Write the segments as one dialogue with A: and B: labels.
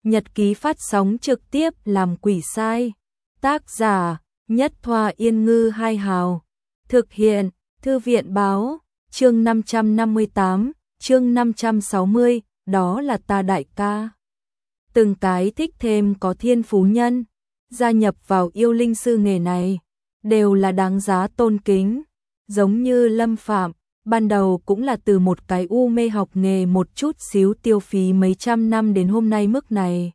A: nhật ký phát sóng trực tiếp làm quỷ sai. Tác giả: Nhất Thoa Yên Ngư Hai Hào. Thực hiện: Thư viện Báo. Chương 558, chương 560, đó là ta đại ca. Từng cái thích thêm có thiên phú nhân, gia nhập vào yêu linh sư nghề này, đều là đáng giá tôn kính. Giống như Lâm Phạm, ban đầu cũng là từ một cái u mê học nghề một chút xíu tiêu phí mấy trăm năm đến hôm nay mức này.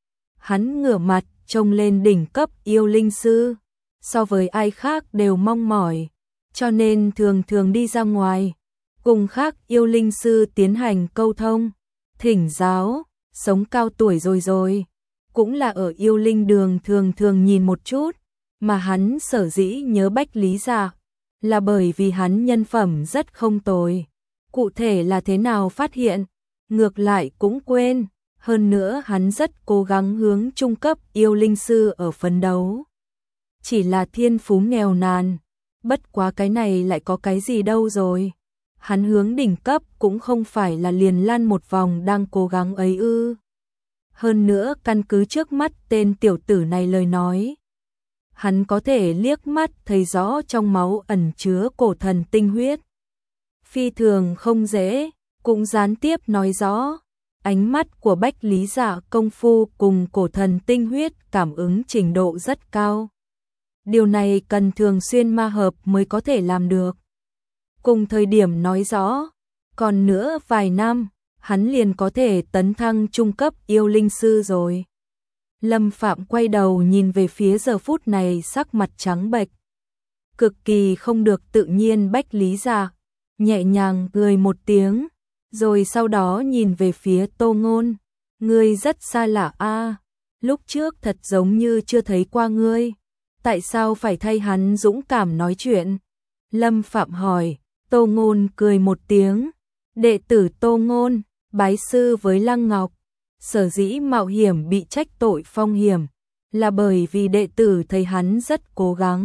A: Hắn ngửa mặt trông lên đỉnh cấp yêu linh sư, so với ai khác đều mong mỏi, cho nên thường thường đi ra ngoài, cùng khác yêu linh sư tiến hành câu thông, thỉnh giáo, sống cao tuổi rồi, cũng là ở yêu linh đường thường thường nhìn một chút, mà hắn sở dĩ nhớ Bách Lý Dạ, là bởi vì hắn nhân phẩm rất không tồi. Cụ thể là thế nào phát hiện, ngược lại cũng quên, hơn nữa hắn rất cố gắng hướng trung cấp yêu linh sư ở phấn đấu. Chỉ là thiên phú nghèo nàn, bất quá cái này lại có cái gì đâu rồi. Hắn hướng đỉnh cấp cũng không phải là liền lăn một vòng đang cố gắng ấy ư. Hơn nữa căn cứ trước mắt tên tiểu tử này lời nói, hắn có thể liếc mắt thấy rõ trong máu ẩn chứa cổ thần tinh huyết. Phi thường không dễ, cũng gián tiếp nói rõ, ánh mắt của Bách Lý Dạ công phu cùng cổ thần tinh huyết cảm ứng trình độ rất cao. Điều này cần thường xuyên ma hợp mới có thể làm được. Cùng thời điểm nói rõ, còn nữa vài năm, hắn liền có thể tấn thăng trung cấp yêu linh sư rồi. Lâm Phạm quay đầu nhìn về phía giờ phút này sắc mặt trắng bệch, cực kỳ không được tự nhiên Bách Lý Dạ, nhẹ nhàng cười một tiếng, rồi sau đó nhìn về phía Tô Ngôn, ngươi rất xa lạ a, lúc trước thật giống như chưa thấy qua ngươi, tại sao phải thay hắn dũng cảm nói chuyện? Lâm Phạm hỏi. Tô Ngôn cười một tiếng, đệ tử Tô Ngôn, bái sư với Lăng Ngọc, sở dĩ mạo hiểm bị trách tội phong hiểm, là bởi vì đệ tử thấy hắn rất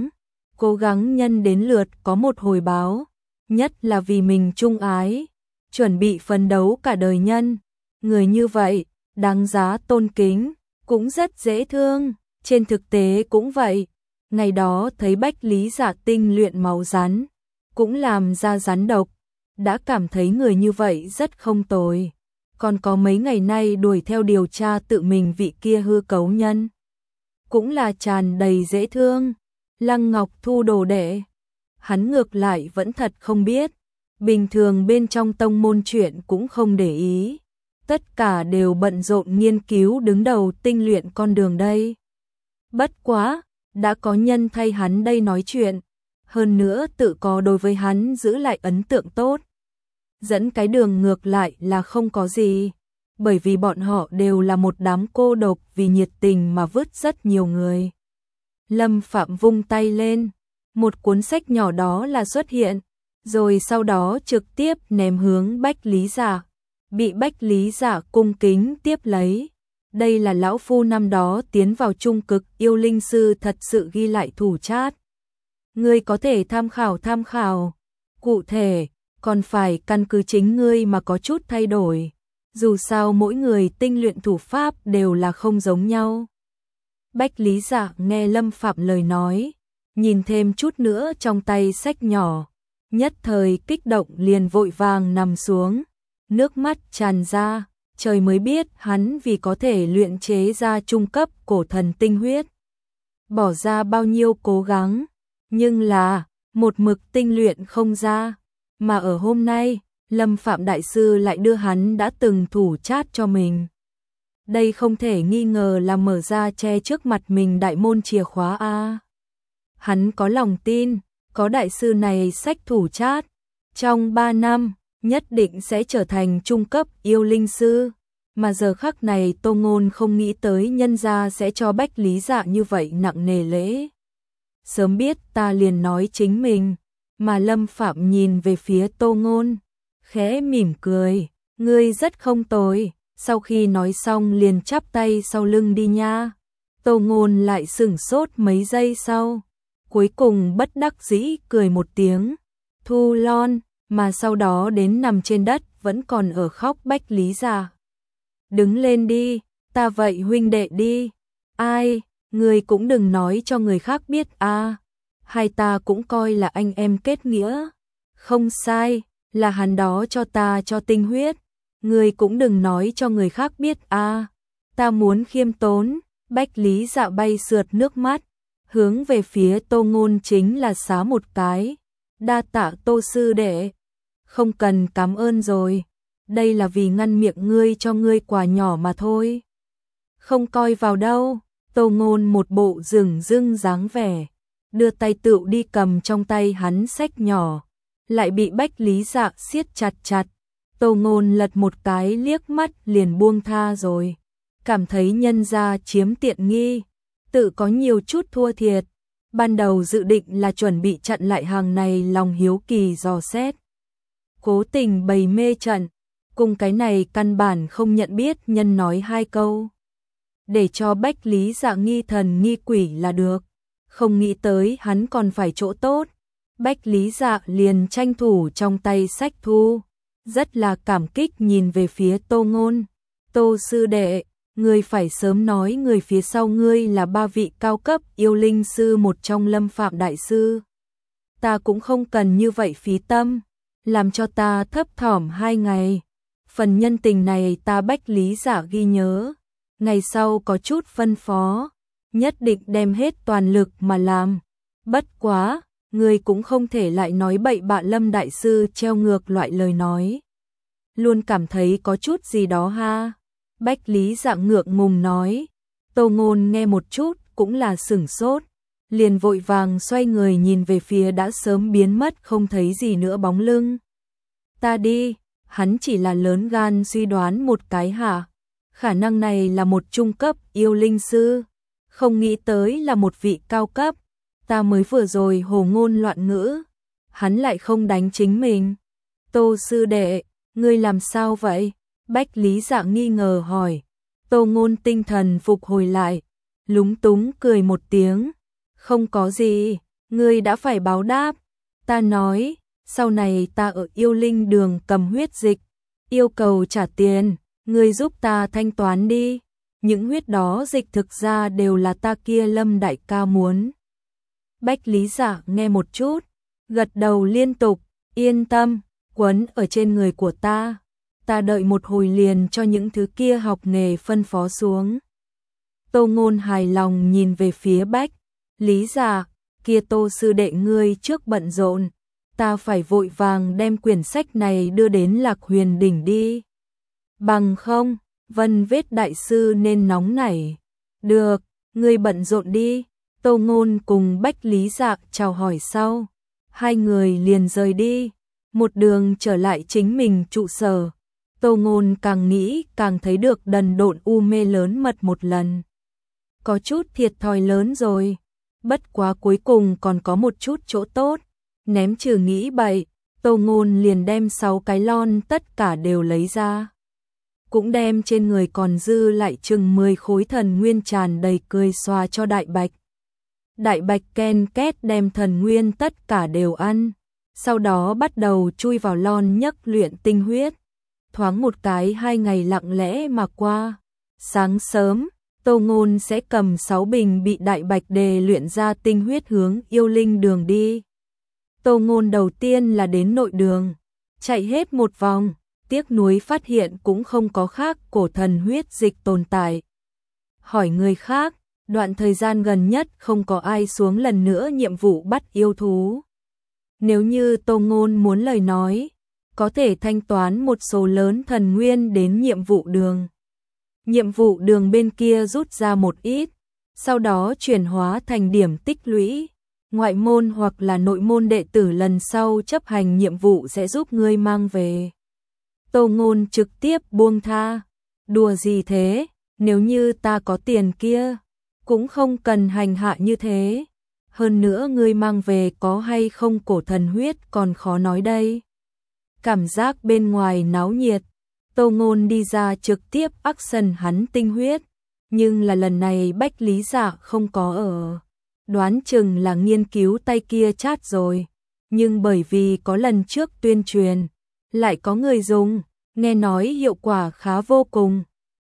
A: cố gắng nhân đến lượt có một hồi báo, nhất là vì mình trung ái, chuẩn bị phấn đấu cả đời nhân, người như vậy, đáng giá tôn kính, cũng rất dễ thương, trên thực tế cũng vậy, ngày đó thấy Bách Lý Dạ tinh luyện máu rắn, cũng làm ra rắn độc, đã cảm thấy người như vậy rất không tồi. Còn có mấy ngày nay đuổi theo điều tra tự mình vị kia hư cấu nhân, cũng là tràn đầy dễ thương. Lăng Ngọc thu đồ đệ, hắn ngược lại vẫn thật không biết, bình thường bên trong tông môn chuyện cũng không để ý, tất cả đều bận rộn nghiên cứu đứng đầu tinh luyện con đường đây. Bất quá, đã có nhân thay hắn đây nói chuyện, hơn nữa tự có đối với hắn giữ lại ấn tượng tốt. Dẫn cái đường ngược lại là không có gì, bởi vì bọn họ đều là một đám cô độc vì nhiệt tình mà vứt rất nhiều người. Lâm Phạm vung tay lên, một cuốn sách nhỏ đó là xuất hiện, rồi sau đó trực tiếp ném hướng Bách Lý Dạ, bị Bách Lý Dạ cung kính tiếp lấy. Đây là lão phu năm đó tiến vào trung cực yêu linh sư thật sự ghi lại thủ chát. Ngươi có thể tham khảo, cụ thể, còn phải căn cứ chính ngươi mà có chút thay đổi. Dù sao mỗi người tinh luyện thủ pháp đều là không giống nhau. Bách Lý Dạ nghe Lâm Phạm lời nói, nhìn thêm chút nữa trong tay sách nhỏ, nhất thời kích động liền vội vàng nằm xuống, nước mắt tràn ra, trời mới biết hắn vì có thể luyện chế ra trung cấp cổ thần tinh huyết, bỏ ra bao nhiêu cố gắng, nhưng là một mực tinh luyện không ra, mà ở hôm nay, Lâm Phạm đại sư lại đưa hắn đã từng thủ chát cho mình. Đây không thể nghi ngờ là mở ra che trước mặt mình đại môn chìa khóa a. Hắn có lòng tin, có đại sư này sách thủ chát, trong 3 năm nhất định sẽ trở thành trung cấp yêu linh sư, mà giờ khắc này Tô Ngôn không nghĩ tới nhân gia sẽ cho Bách Lý Dạ như vậy nặng nề lễ. Sớm biết ta liền nói chính mình, mà Lâm Phạm nhìn về phía Tô Ngôn, khẽ mỉm cười, ngươi rất không tồi, sau khi nói xong liền chắp tay sau lưng đi nha. Tô Ngôn lại sửng sốt mấy giây sau, cuối cùng bất đắc dĩ cười một tiếng, thu lon, mà sau đó đến nằm trên đất vẫn còn ở khóc Bách Lý Dạ. Đứng lên đi, Ta vậy huynh đệ đi. Ai, ngươi cũng đừng nói cho người khác biết a. Hai ta cũng coi là anh em kết nghĩa. Không sai, là hắn đó cho ta cho tinh huyết. Ngươi cũng đừng nói cho người khác biết a. Ta muốn khiêm tốn. Bách Lý Dạ bay sượt nước mắt, hướng về phía Tô Ngôn chính là xá một cái. Đa tạ Tô sư đệ. Không cần cảm ơn rồi. Đây là vì ngăn miệng ngươi cho ngươi quà nhỏ mà thôi. Không coi vào đâu. Tô Ngôn một bộ dửng dưng dáng vẻ, đưa tay tựu đi cầm trong tay hắn xách nhỏ, lại bị Bách Lý Dạ siết chặt chặt. Tô Ngôn lật một cái liếc mắt liền buông tha rồi, cảm thấy nhân gia chiếm tiện nghi, tự có nhiều chút thua thiệt. Ban đầu dự định là chuẩn bị chặn lại hàng này lòng hiếu kỳ dò xét, cố tình bày mê trận, cùng cái này căn bản không nhận biết nhân nói hai câu, để cho Bách Lý Dạ nghi thần nghi quỷ là được, không nghĩ tới hắn còn phải chỗ tốt. Bách Lý Dạ liền tranh thủ trong tay sách thu, rất là cảm kích nhìn về phía Tô Ngôn. Tô sư đệ, ngươi phải sớm nói người phía sau ngươi là ba vị cao cấp yêu linh sư một trong Lâm Phạm đại sư. Ta cũng không cần như vậy phí tâm, làm cho ta thấp thỏm 2 ngày. Phần nhân tình này ta Bách Lý Dạ ghi nhớ, ngày sau có chút phân phó, nhất định đem hết toàn lực mà làm. Bất quá, ngươi cũng không thể lại nói bậy bạ Lâm đại sư treo ngược loại lời nói. Luôn cảm thấy có chút gì đó ha. Bách Lý Dạ ngượng ngùng nói. Tô Ngôn nghe một chút cũng là sửng sốt, liền vội vàng xoay người nhìn về phía đã sớm biến mất không thấy gì nữa bóng lưng. Ta đi, hắn chỉ là lớn gan suy đoán một cái hả? Khả năng này là một trung cấp yêu linh sư, không nghĩ tới là một vị cao cấp. Ta mới vừa rồi hồ ngôn loạn ngữ, hắn lại không đánh chính mình. Tô sư đệ, ngươi làm sao vậy? Bách Lý Dạ nghi ngờ hỏi. Tô Ngôn tinh thần phục hồi lại, lúng túng cười một tiếng. Không có gì, ngươi đã phải báo đáp. Ta nói, sau này ta ở yêu linh đường cầm huyết dịch, yêu cầu trả tiền, ngươi giúp ta thanh toán đi. Những huyết đó dịch thực ra đều là ta kia Lâm đại ca muốn. Bách Lý Dạ nghe một chút, gật đầu liên tục, yên tâm, quấn ở trên người của ta. Ta đợi một hồi liền cho những thứ kia học nghề phân phó xuống. Tô Ngôn hài lòng nhìn về phía Bách Lý Dạ, kia Tô sư đệ ngươi trước bận rộn, ta phải vội vàng đem quyển sách này đưa đến Lạc Huyền đỉnh đi. Bằng không, Vân Vết đại sư nên nóng nảy. Được, ngươi bận rộn đi. Tô Ngôn cùng Bách Lý Dạ chào hỏi sau, hai người liền rời đi, một đường trở lại chính mình trụ sở. Tô Ngôn càng nghĩ càng thấy được đần độn u mê lớn mật một lần. Có chút thiệt thòi lớn rồi, bất quá cuối cùng còn có một chút chỗ tốt. Ném trừ nghĩ bậy, Tô Ngôn liền đem 6 cái lon tất cả đều lấy ra. Cũng đem trên người còn dư lại chừng 10 khối thần nguyên tràn đầy cười xoa cho Đại Bạch. Đại Bạch ken két đem thần nguyên tất cả đều ăn, sau đó bắt đầu chui vào lon nhấc luyện tinh huyết. Thoáng một cái 2 ngày lặng lẽ mà qua. Sáng sớm, Tô Ngôn sẽ cầm 6 bình bị Đại Bạch đề luyện ra tinh huyết hướng yêu linh đường đi. Tô Ngôn đầu tiên là đến nội đường, chạy hết một vòng, tiếc nuối phát hiện cũng không có khác cổ thần huyết dịch tồn tại. Hỏi người khác, đoạn thời gian gần nhất không có ai xuống lần nữa nhiệm vụ bắt yêu thú. Nếu như Tô Ngôn muốn lời nói, có thể thanh toán một số lớn thần nguyên đến nhiệm vụ đường. Nhiệm vụ đường bên kia rút ra một ít, sau đó chuyển hóa thành điểm tích lũy. Ngoại môn hoặc là nội môn đệ tử lần sau chấp hành nhiệm vụ sẽ giúp ngươi mang về. Tô Ngôn trực tiếp buông tha. Đùa gì thế, nếu như ta có tiền kia, cũng không cần hành hạ như thế. Hơn nữa ngươi mang về có hay không cổ thần huyết còn khó nói đây. Cảm giác bên ngoài náo nhiệt, Tô Ngôn đi ra trực tiếp action hắn tinh huyết. Nhưng là lần này Bách Lý Dạ không có ở. Đoán chừng là nghiên cứu tay kia chát rồi. Nhưng bởi vì có lần trước tuyên truyền, lại có người dùng, nghe nói hiệu quả khá vô cùng.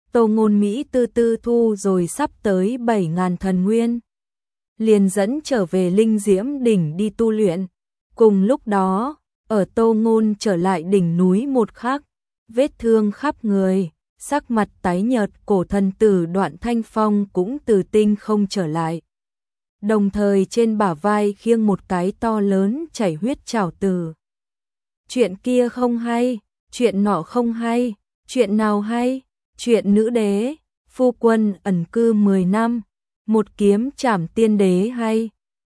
A: Tô Ngôn Mỹ tư tư thu rồi sắp tới 7.000 thần nguyên. Liền dẫn trở về Linh Diễm đỉnh đi tu luyện. Cùng lúc đó, ở Tô Ngôn trở lại đỉnh núi một khắc, vết thương khắp người, sắc mặt tái nhợt, cổ thần tử Đoạn Thanh Phong cũng từ tinh không trở lại. Đồng thời trên bả vai khiêng một cái to lớn chảy huyết trảo tử. Chuyện kia không hay, chuyện nọ không hay, chuyện nào hay? Chuyện nữ đế, phu quân ẩn cư 10 năm, một kiếm trảm tiên đế hay?